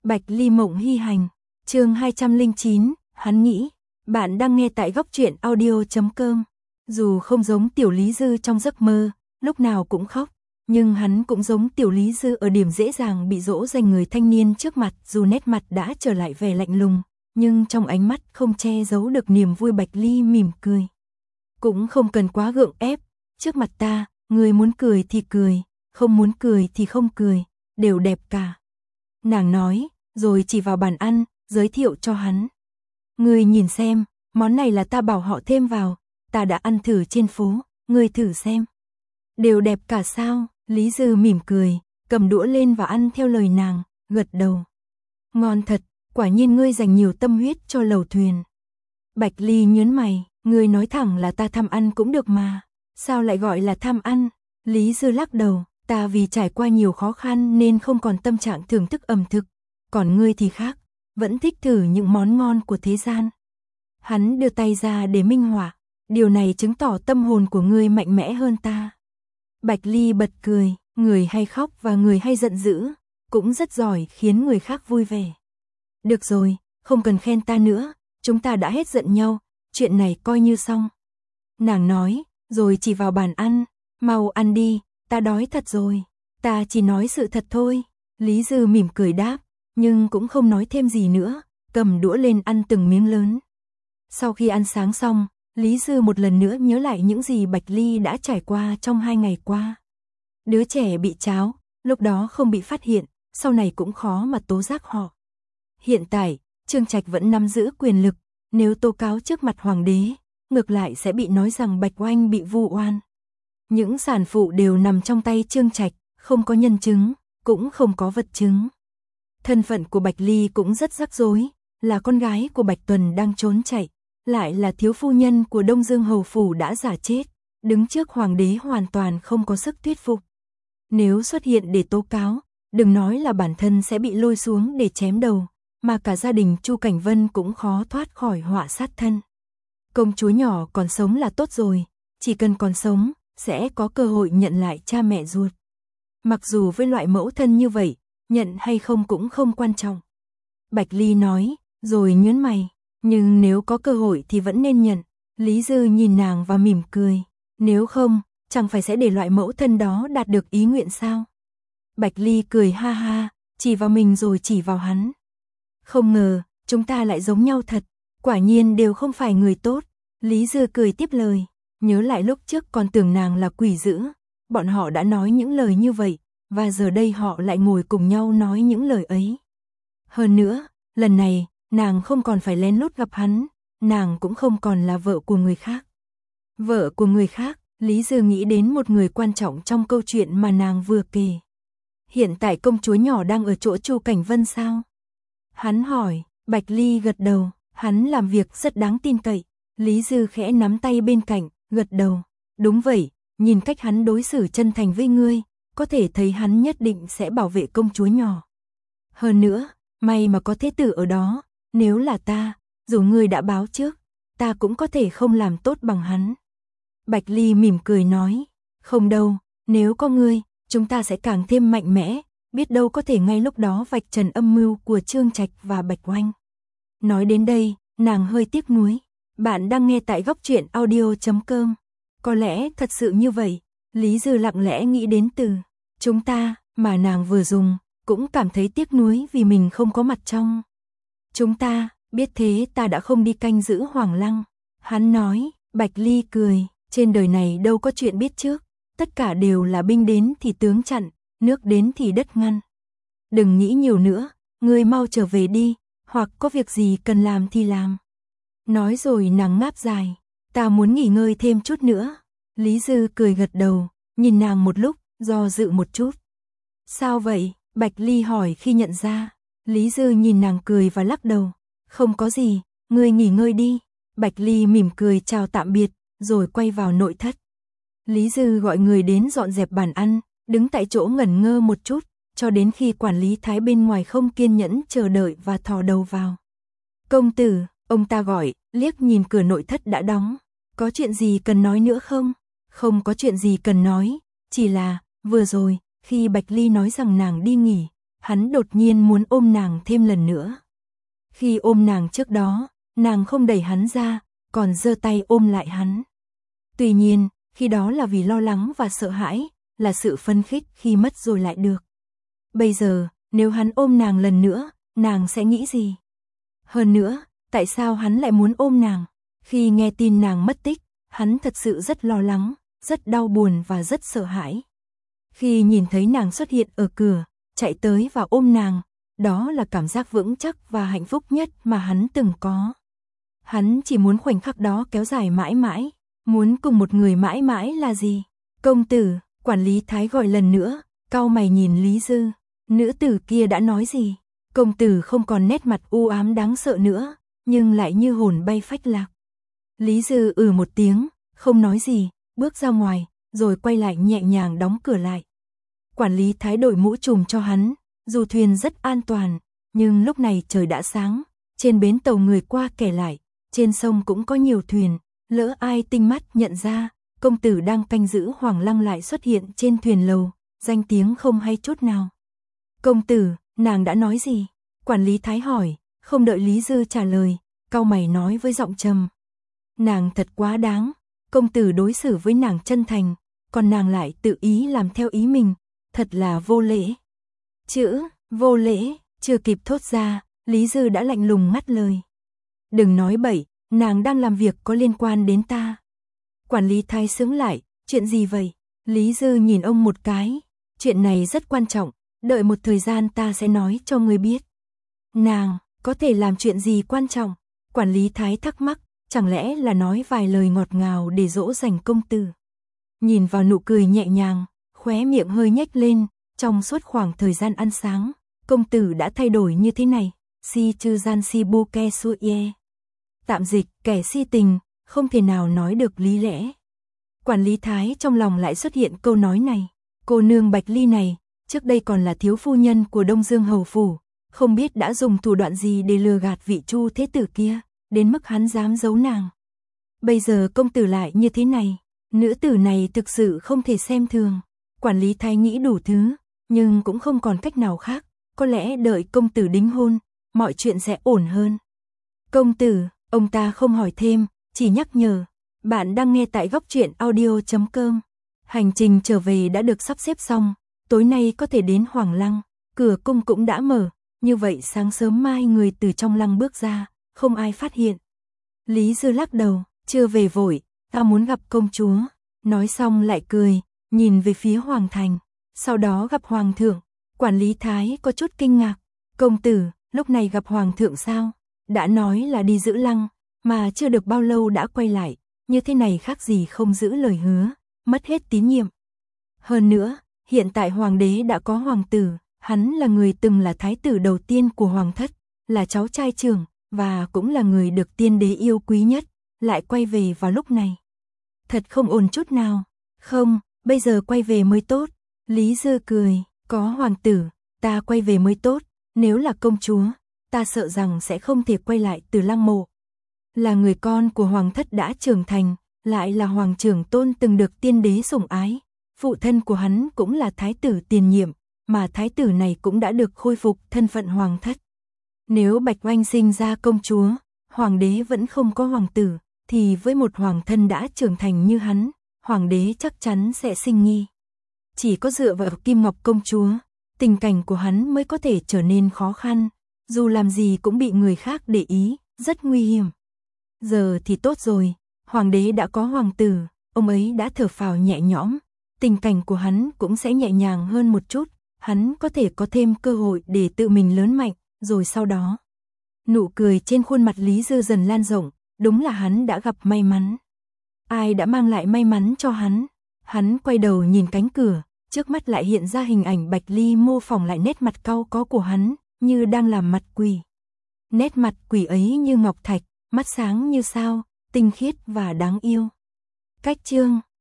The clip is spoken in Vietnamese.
Bạch Ly Mộng Hy Hành, chương 209, hắn nghĩ. Bạn đang nghe tại góc truyện audio.com. Dù không giống Tiểu Lý Dư trong giấc mơ, lúc nào cũng khóc, nhưng hắn cũng giống Tiểu Lý Dư ở điểm dễ dàng bị dỗ dành người thanh niên trước mặt, dù nét mặt đã trở lại vẻ lạnh lùng, nhưng trong ánh mắt không che giấu được niềm vui. Bạch Ly mỉm cười. Cũng không cần quá gượng ép, trước mặt ta, người muốn cười thì cười, không muốn cười thì không cười, đều đẹp cả. Nàng nói, rồi chỉ vào bàn ăn, giới thiệu cho hắn. Ngươi nhìn xem, món này là ta bảo họ thêm vào, ta đã ăn thử trên phố, ngươi thử xem. Đều đẹp cả sao? Lý Dư mỉm cười, cầm đũa lên và ăn theo lời nàng, gật đầu. Ngon thật, quả nhiên ngươi dành nhiều tâm huyết cho lẩu thuyền. Bạch Ly nhớn mày, ngươi nói thẳng là ta tham ăn cũng được mà, sao lại gọi là tham ăn? Lý Dư lắc đầu, ta vì trải qua nhiều khó khăn nên không còn tâm trạng thưởng thức ẩm thực, còn ngươi thì khác, vẫn thích thử những món ngon của thế gian. Hắn đưa tay ra để minh họa, điều này chứng tỏ tâm hồn của ngươi mạnh mẽ hơn ta. Bạch Ly bật cười, người hay khóc và người hay giận dữ, cũng rất giỏi khiến người khác vui vẻ. Được rồi, không cần khen ta nữa, chúng ta đã hết giận nhau, chuyện này coi như xong. Nàng nói, rồi chỉ vào bàn ăn, mau ăn đi, ta đói thật rồi, ta chỉ nói sự thật thôi. Lý Dư mỉm cười đáp, nhưng cũng không nói thêm gì nữa, cầm đũa lên ăn từng miếng lớn. Sau khi ăn sáng xong, Lý Dư một lần nữa nhớ lại những gì Bạch Ly đã trải qua trong 2 ngày qua. Đứa trẻ bị tráo, lúc đó không bị phát hiện, sau này cũng khó mà tố giác họ. Hiện tại, Trương Trạch vẫn nắm giữ quyền lực, nếu tố cáo trước mặt hoàng đế, ngược lại sẽ bị nói rằng Bạch Oanh bị vu oan. Những sản phụ đều nằm trong tay Trương Trạch, không có nhân chứng, cũng không có vật chứng. Thân phận của Bạch Ly cũng rất rắc rối, là con gái của Bạch Tuần đang trốn chạy, lại là thiếu phu nhân của Đông Dương Hầu Phủ đã giả chết, đứng trước hoàng đế hoàn toàn không có sức thuyết phục. Nếu xuất hiện để tố cáo, đừng nói là bản thân sẽ bị lôi xuống để chém đầu, mà cả gia đình Chu Cảnh Vân cũng khó thoát khỏi họa sát thân. Công chúa nhỏ còn sống là tốt rồi, chỉ cần còn sống, sẽ có cơ hội nhận lại cha mẹ ruột. Mặc dù với loại mẫu thân như vậy, nhận hay không cũng không quan trọng. Bạch Ly nói, rồi nhớn mày, nhưng nếu có cơ hội thì vẫn nên nhận. Lý Dư nhìn nàng và mỉm cười, nếu không, chẳng phải sẽ để loại mẫu thân đó đạt được ý nguyện sao? Bạch Ly cười ha ha, chỉ vào mình rồi chỉ vào hắn. Không ngờ, chúng ta lại giống nhau thật, quả nhiên đều không phải người tốt. Lý Dư cười tiếp lời, nhớ lại lúc trước còn tưởng nàng là quỷ dữ, bọn họ đã nói những lời như vậy, và giờ đây họ lại ngồi cùng nhau nói những lời ấy. Hơn nữa, lần này, nàng không còn phải lén lút gặp hắn, nàng cũng không còn là vợ của người khác. Vợ của người khác, Lý Dư nghĩ đến một người quan trọng trong câu chuyện mà nàng vừa kể. Hiện tại công chúa nhỏ đang ở chỗ Chu Cảnh Vân sao? Hắn hỏi, Bạch Ly gật đầu, hắn làm việc rất đáng tin cậy. Lý Dư khẽ nắm tay bên cạnh, gật đầu, đúng vậy, nhìn cách hắn đối xử chân thành với ngươi, có thể thấy hắn nhất định sẽ bảo vệ công chúa nhỏ. Hơn nữa, may mà có thế tử ở đó, nếu là ta, dù ngươi đã báo trước, ta cũng có thể không làm tốt bằng hắn. Bạch Ly mỉm cười nói, không đâu, nếu có ngươi, chúng ta sẽ càng thêm mạnh mẽ, biết đâu có thể ngay lúc đó vạch trần âm mưu của Trương Trạch và Bạch Oanh. Nói đến đây, nàng hơi tiếc nuối. Bạn đang nghe tại góc truyện audio.com. Có lẽ thật sự như vậy, Lý Dư lặng lẽ nghĩ đến từ chúng ta mà nàng vừa dùng, cũng cảm thấy tiếc nuối vì mình không có mặt trong. Chúng ta, biết thế ta đã không đi canh giữ Hoàng Lăng. Hắn nói, Bạch Ly cười, trên đời này đâu có chuyện biết trước, tất cả đều là binh đến thì tướng chặn, nước đến thì đất ngăn. Đừng nghĩ nhiều nữa, ngươi mau trở về đi, hoặc có việc gì cần làm thì làm. Nói rồi nàng ngáp dài, ta muốn nghỉ ngơi thêm chút nữa. Lý Dư cười gật đầu, nhìn nàng một lúc, do dự một chút. Sao vậy? Bạch Ly hỏi khi nhận ra. Lý Dư nhìn nàng cười và lắc đầu, không có gì, ngươi nghỉ ngơi đi. Bạch Ly mỉm cười chào tạm biệt, rồi quay vào nội thất. Lý Dư gọi người đến dọn dẹp bàn ăn, đứng tại chỗ ngẩn ngơ một chút, cho đến khi quản lý Thái bên ngoài không kiên nhẫn chờ đợi và thò đầu vào. Công tử, ông ta gọi, liếc nhìn cửa nội thất đã đóng. Có chuyện gì cần nói nữa không? Không có chuyện gì cần nói, chỉ là, vừa rồi, khi Bạch Ly nói rằng nàng đi nghỉ, hắn đột nhiên muốn ôm nàng thêm lần nữa. Khi ôm nàng trước đó, nàng không đẩy hắn ra, còn giơ tay ôm lại hắn. Tuy nhiên, khi đó là vì lo lắng và sợ hãi, là sự phấn khích khi mất rồi lại được. Bây giờ, nếu hắn ôm nàng lần nữa, nàng sẽ nghĩ gì? Hơn nữa, tại sao hắn lại muốn ôm nàng? Khi nghe tin nàng mất tích, hắn thật sự rất lo lắng, rất đau buồn và rất sợ hãi. Khi nhìn thấy nàng xuất hiện ở cửa, chạy tới và ôm nàng, đó là cảm giác vững chắc và hạnh phúc nhất mà hắn từng có. Hắn chỉ muốn khoảnh khắc đó kéo dài mãi mãi, muốn cùng một người mãi mãi là gì? Công tử, quản lý Thái gọi lần nữa, cau mày nhìn Lý Dư. Nữ tử kia đã nói gì? Công tử không còn nét mặt u ám đáng sợ nữa, nhưng lại như hồn bay phách lạc. Lý Dư một tiếng, không nói gì, bước ra ngoài, rồi quay lại nhẹ nhàng đóng cửa lại. Quản lý Thái đổi mũ trùm cho hắn, dù thuyền rất an toàn, nhưng lúc này trời đã sáng, trên bến tàu người qua kẻ lại, trên sông cũng có nhiều thuyền, lỡ ai tinh mắt nhận ra, công tử đang canh giữ Hoàng Lăng lại xuất hiện trên thuyền lầu, danh tiếng không hay chút nào. Công tử, nàng đã nói gì? Quản lý Thái hỏi, không đợi Lý Dư trả lời, cau mày nói với giọng trầm. Nàng thật quá đáng, công tử đối xử với nàng chân thành, còn nàng lại tự ý làm theo ý mình, thật là vô lễ. Chữ, vô lễ, chưa kịp thốt ra, Lý Dư đã lạnh lùng ngắt lời. Đừng nói bậy, nàng đang làm việc có liên quan đến ta. Quản lý Thái sững lại, chuyện gì vậy? Lý Dư nhìn ông một cái, chuyện này rất quan trọng, đợi một thời gian ta sẽ nói cho ngươi biết. Nàng, có thể làm chuyện gì quan trọng? Quản lý Thái thắc mắc, chẳng lẽ là nói vài lời ngọt ngào để dỗ dành công tử? Nhìn vào nụ cười nhẹ nhàng, khóe miệng hơi nhếch lên, trong suốt khoảng thời gian ăn sáng, công tử đã thay đổi như thế này. Si chư gian si bu ke su ye. Tạm dịch, kẻ si tình, không thể nào nói được lý lẽ. Quản lý Thái trong lòng lại xuất hiện câu nói này. Cô nương Bạch Ly này, trước đây còn là thiếu phu nhân của Đông Dương Hầu Phủ, không biết đã dùng thủ đoạn gì để lừa gạt vị Chu thế tử kia, đến mức hắn dám giấu nàng. Bây giờ công tử lại như thế này, nữ tử này thực sự không thể xem thường. Quản lý Thái nghĩ đủ thứ, nhưng cũng không còn cách nào khác, có lẽ đợi công tử đính hôn, mọi chuyện sẽ ổn hơn. Công tử, ông ta không hỏi thêm, chỉ nhắc nhở. Bạn đang nghe tại góc truyện audio.com. Hành trình trở về đã được sắp xếp xong, tối nay có thể đến Hoàng Lăng, cửa cung cũng đã mở, như vậy sáng sớm mai người từ trong lăng bước ra, không ai phát hiện. Lý Dư lắc đầu, chưa về vội, ta muốn gặp công chúa. Nói xong lại cười, nhìn về phía Hoàng Thành, sau đó gặp Hoàng thượng. Quản lý Thái có chút kinh ngạc, công tử, lúc này gặp Hoàng thượng sao? Đã nói là đi giữ lăng, mà chưa được bao lâu đã quay lại, như thế này khác gì không giữ lời hứa, mất hết tín nhiệm. Hơn nữa, hiện tại Hoàng đế đã có hoàng tử, hắn là người từng là thái tử đầu tiên của Hoàng thất, là cháu trai trưởng, và cũng là người được tiên đế yêu quý nhất, lại quay về vào lúc này. Thật không ổn chút nào. Không, bây giờ quay về mới tốt. Lý Dư cười, có hoàng tử, ta quay về mới tốt, nếu là công chúa, ta sợ rằng sẽ không thể quay lại từ lăng mộ. Là người con của Hoàng thất đã trưởng thành, lại là Hoàng trưởng tôn từng được tiên đế sủng ái. Phụ thân của hắn cũng là thái tử tiền nhiệm, mà thái tử này cũng đã được khôi phục thân phận Hoàng thất. Nếu Bạch Oanh sinh ra công chúa, Hoàng đế vẫn không có hoàng tử, thì với một hoàng thân đã trưởng thành như hắn, Hoàng đế chắc chắn sẽ sinh nghi. Chỉ có dựa vào Kim Ngọc công chúa, tình cảnh của hắn mới có thể trở nên khó khăn, dù làm gì cũng bị người khác để ý, rất nguy hiểm. Giờ thì tốt rồi, Hoàng đế đã có hoàng tử, ông ấy đã thở phào nhẹ nhõm, tình cảnh của hắn cũng sẽ nhẹ nhàng hơn một chút, hắn có thể có thêm cơ hội để tự mình lớn mạnh, rồi sau đó. Nụ cười trên khuôn mặt Lý Dư dần lan rộng, đúng là hắn đã gặp may mắn. Ai đã mang lại may mắn cho hắn? Hắn quay đầu nhìn cánh cửa, trước mắt lại hiện ra hình ảnh Bạch Ly mô phỏng lại nét mặt cau có của hắn, như đang làm mặt quỷ. Nét mặt quỷ ấy như ngọc thạch, mắt sáng như sao, tinh khiết và đáng yêu. Cách chương